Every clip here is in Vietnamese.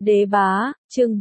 Đế bá, chương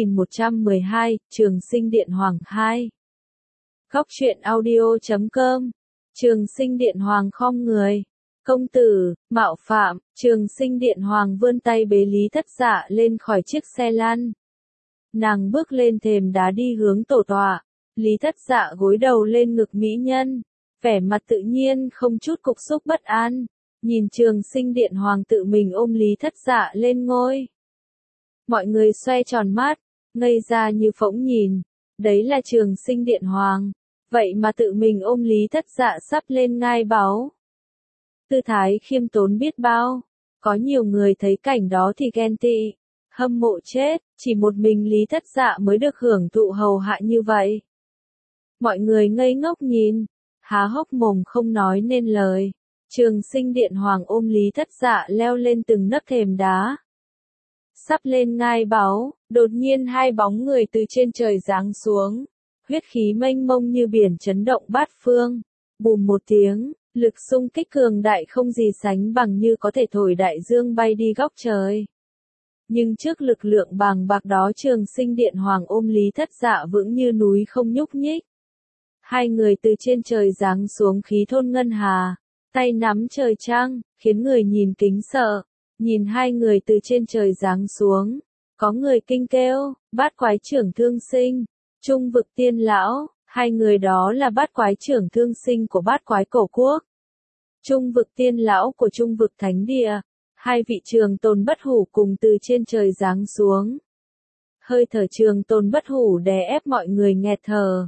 4112, Trường Sinh Điện Hoàng 2. Góc truyện audio.com. Trường Sinh Điện Hoàng khom người. Công tử, mạo phạm. Trường Sinh Điện Hoàng vươn tay bế Lý Thất Dạ lên khỏi chiếc xe lăn. Nàng bước lên thềm đá đi hướng tổ tọa. Lý Thất Dạ gối đầu lên ngực mỹ nhân, vẻ mặt tự nhiên không chút cục xúc bất an, nhìn Trường Sinh Điện Hoàng tự mình ôm Lý Thất Dạ lên ngôi. Mọi người xoay tròn mắt, ngây ra như phỗng nhìn, đấy là Trường Sinh Điện Hoàng, vậy mà tự mình ôm Lý Thất Dạ sắp lên ngai báu. Tư thái khiêm tốn biết bao, có nhiều người thấy cảnh đó thì ghen tị, hâm mộ chết, chỉ một mình Lý Thất Dạ mới được hưởng thụ hầu hạ như vậy. Mọi người ngây ngốc nhìn, há hốc mồm không nói nên lời. Trường Sinh Điện Hoàng ôm Lý Thất Dạ leo lên từng nấc thềm đá. Sắp lên ngai báu, đột nhiên hai bóng người từ trên trời giáng xuống. Huyết khí mênh mông như biển chấn động bát phương. Bùm một tiếng, lực xung kích cường đại không gì sánh bằng như có thể thổi đại dương bay đi góc trời. Nhưng trước lực lượng bàng bạc đó Trường Sinh Điện Hoàng ôm Lý Thất Dạ vững như núi không nhúc nhích. Hai người từ trên trời giáng xuống khí thôn ngân hà, tay nắm trời trăng, khiến người nhìn kính sợ. Nhìn hai người từ trên trời giáng xuống, có người kinh kêu, bát quái trưởng thương sinh, trung vực tiên lão, hai người đó là bát quái trưởng thương sinh của bát quái cổ quốc. Trung vực tiên lão của trung vực thánh địa, hai vị trường tồn bất hủ cùng từ trên trời giáng xuống. Hơi thở trường tồn bất hủ đè ép mọi người nghẹt thở.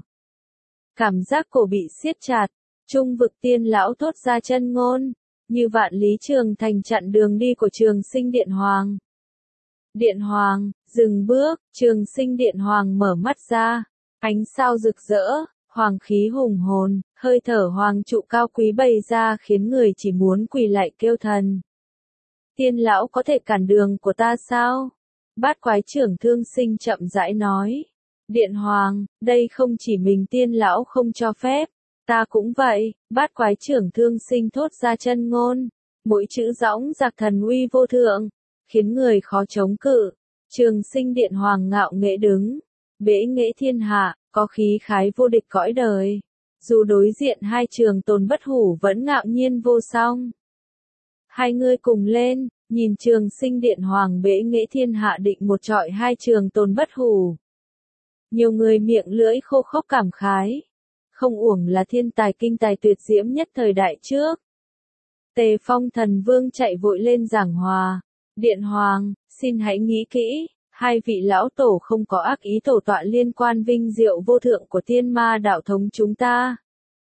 Cảm giác cổ bị siết chặt, trung vực tiên lão thốt ra chân ngôn. Như vạn lý trường thành chặn đường đi của Trường Sinh Điện Hoàng. Điện Hoàng, dừng bước, Trường Sinh Điện Hoàng mở mắt ra, ánh sao rực rỡ, hoàng khí hùng hồn, hơi thở hoàng trụ cao quý bày ra khiến người chỉ muốn quỳ lại kêu thần. Tiên lão có thể cản đường của ta sao? Bát quái trưởng thương sinh chậm rãi nói. Điện Hoàng, đây không chỉ mình tiên lão không cho phép. Ta cũng vậy, bát quái trưởng thương sinh thốt ra chân ngôn, mỗi chữ dõng dạc thần uy vô thượng, khiến người khó chống cự. Trường Sinh Điện Hoàng ngạo nghễ đứng, bẽ nghễ thiên hạ, có khí khái vô địch cõi đời. Dù đối diện hai trường tồn bất hủ vẫn ngạo nhiên vô song. Hai người cùng lên, nhìn Trường Sinh Điện Hoàng bẽ nghễ thiên hạ định một trọi hai trường tồn bất hủ. Nhiều người miệng lưỡi khô khốc cảm khái. Không uổng là thiên tài kinh tài tuyệt diễm nhất thời đại trước. Tề Phong Thần Vương chạy vội lên giảng hòa. Điện Hoàng, xin hãy nghĩ kỹ, hai vị lão tổ không có ác ý tổ tọa liên quan vinh diệu vô thượng của tiên ma đạo thống chúng ta.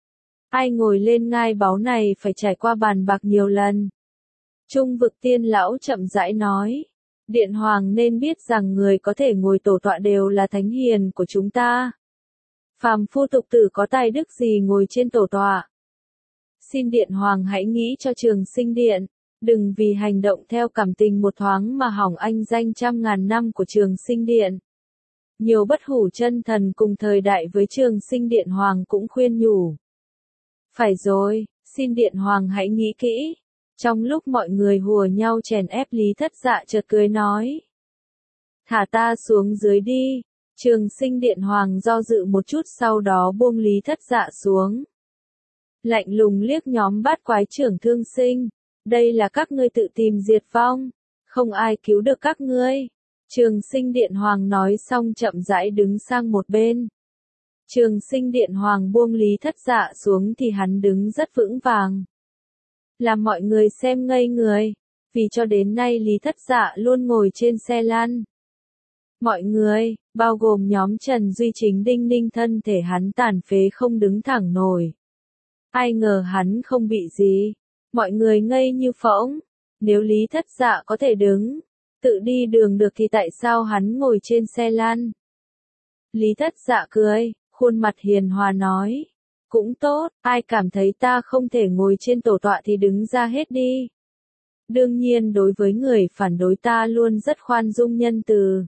Ai ngồi lên ngai báu này phải trải qua bàn bạc nhiều lần. Trung vực tiên lão chậm rãi nói. Điện Hoàng nên biết rằng người có thể ngồi tổ tọa đều là thánh hiền của chúng ta. Phàm phu tục tử có tài đức gì ngồi trên tổ tọa. Xin Điện Hoàng hãy nghĩ cho Trường Sinh Điện, đừng vì hành động theo cảm tình một thoáng mà hỏng anh danh trăm ngàn năm của Trường Sinh Điện. Nhiều bất hủ chân thần cùng thời đại với Trường Sinh Điện Hoàng cũng khuyên nhủ. Phải rồi, xin Điện Hoàng hãy nghĩ kỹ. Trong lúc mọi người hùa nhau chèn ép Lý Thất Dạ chợt cười nói. Thả ta xuống dưới đi. Trường Sinh Điện Hoàng do dự một chút sau đó buông Lý Thất Dạ xuống. Lạnh lùng liếc nhóm bát quái trưởng thương sinh. Đây là các ngươi tự tìm diệt vong. Không ai cứu được các ngươi. Trường Sinh Điện Hoàng nói xong chậm rãi đứng sang một bên. Trường Sinh Điện Hoàng buông Lý Thất Dạ xuống thì hắn đứng rất vững vàng. Làm mọi người xem ngây người. Vì cho đến nay Lý Thất Dạ luôn ngồi trên xe lăn. Mọi người, bao gồm nhóm Trần Duy Chính đinh ninh thân thể hắn tàn phế không đứng thẳng nổi. Ai ngờ hắn không bị gì. Mọi người ngây như phỗng. Nếu Lý Thất Dạ có thể đứng, tự đi đường được thì tại sao hắn ngồi trên xe lăn? Lý Thất Dạ cười, khuôn mặt hiền hòa nói. Cũng tốt, ai cảm thấy ta không thể ngồi trên tổ tọa thì đứng ra hết đi. Đương nhiên đối với người phản đối ta luôn rất khoan dung nhân từ.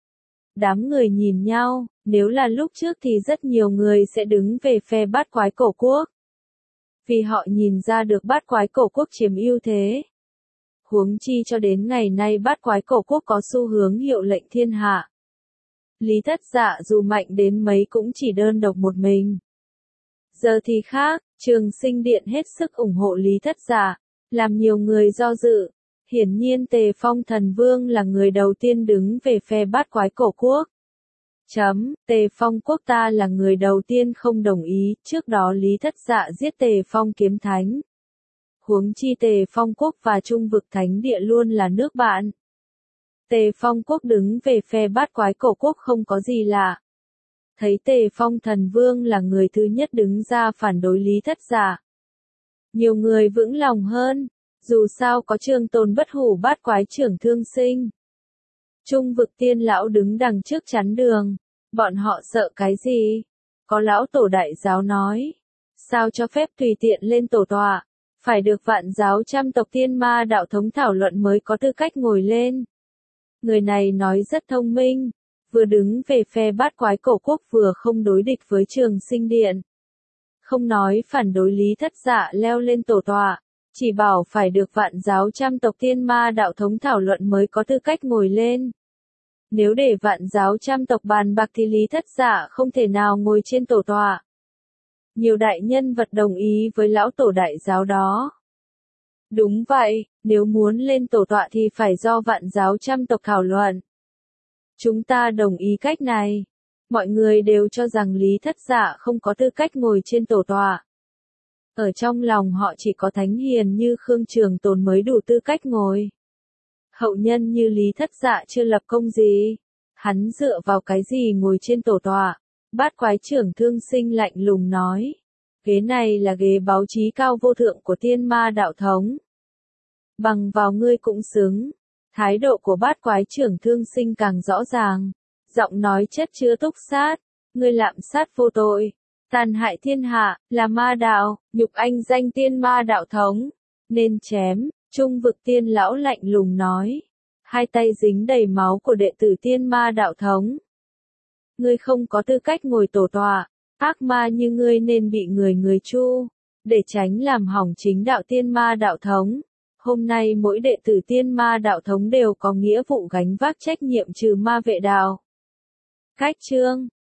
Đám người nhìn nhau, nếu là lúc trước thì rất nhiều người sẽ đứng về phe bát quái cổ quốc. Vì họ nhìn ra được bát quái cổ quốc chiếm ưu thế. Huống chi cho đến ngày nay bát quái cổ quốc có xu hướng hiệu lệnh thiên hạ. Lý Thất Dạ dù mạnh đến mấy cũng chỉ đơn độc một mình. Giờ thì khác, Trường Sinh Điện hết sức ủng hộ Lý Thất Dạ, làm nhiều người do dự. Hiển nhiên Tề Phong Thần Vương là người đầu tiên đứng về phe bát quái cổ quốc. Tề Phong quốc ta là người đầu tiên không đồng ý, trước đó Lý Thất Dạ giết Tề Phong kiếm thánh. Huống chi Tề Phong quốc và Trung vực thánh địa luôn là nước bạn. Tề Phong quốc đứng về phe bát quái cổ quốc không có gì lạ. Thấy Tề Phong Thần Vương là người thứ nhất đứng ra phản đối Lý Thất Dạ. Nhiều người vững lòng hơn, dù sao có Trường Tồn Bất Hủ bát quái trưởng Thương Sinh. Trung vực tiên lão đứng đằng trước chắn đường, bọn họ sợ cái gì? Có lão tổ đại giáo nói, sao cho phép tùy tiện lên tổ tọa, phải được vạn giáo trăm tộc tiên ma đạo thống thảo luận mới có tư cách ngồi lên. Người này nói rất thông minh, vừa đứng về phe bát quái cổ quốc vừa không đối địch với Trường Sinh Điện. Không nói phản đối Lý Thất Dạ leo lên tổ tọa, chỉ bảo phải được vạn giáo trăm tộc tiên ma đạo thống thảo luận mới có tư cách ngồi lên. Nếu để vạn giáo trăm tộc bàn bạc thì Lý Thất Dạ không thể nào ngồi trên tổ tọa. Nhiều đại nhân vật đồng ý với lão tổ đại giáo đó. Đúng vậy, nếu muốn lên tổ tọa thì phải do vạn giáo trăm tộc thảo luận. Chúng ta đồng ý cách này. Mọi người đều cho rằng Lý Thất Dạ không có tư cách ngồi trên tổ tọa. Ở trong lòng họ chỉ có thánh hiền như Khương Trường Tồn mới đủ tư cách ngồi. Hậu nhân như Lý Thất Dạ chưa lập công gì. Hắn dựa vào cái gì ngồi trên tổ tọa? Bát quái trưởng Thương Sinh lạnh lùng nói. Ghế này là ghế báo chí cao vô thượng của tiên ma đạo thống. Bằng vào ngươi cũng xứng. Thái độ của bát quái trưởng Thương Sinh càng rõ ràng. Giọng nói chất chứa túc sát. Ngươi lạm sát vô tội. Tàn hại thiên hạ, là ma đạo, nhục anh danh tiên ma đạo thống. Nên chém. Trung vực tiên lão lạnh lùng nói. Hai tay dính đầy máu của đệ tử tiên ma đạo thống. Ngươi không có tư cách ngồi tổ tọa. Ác ma như ngươi nên bị người chu. Để tránh làm hỏng chính đạo tiên ma đạo thống. Hôm nay mỗi đệ tử tiên ma đạo thống đều có nghĩa vụ gánh vác trách nhiệm trừ ma vệ đạo. Cách chương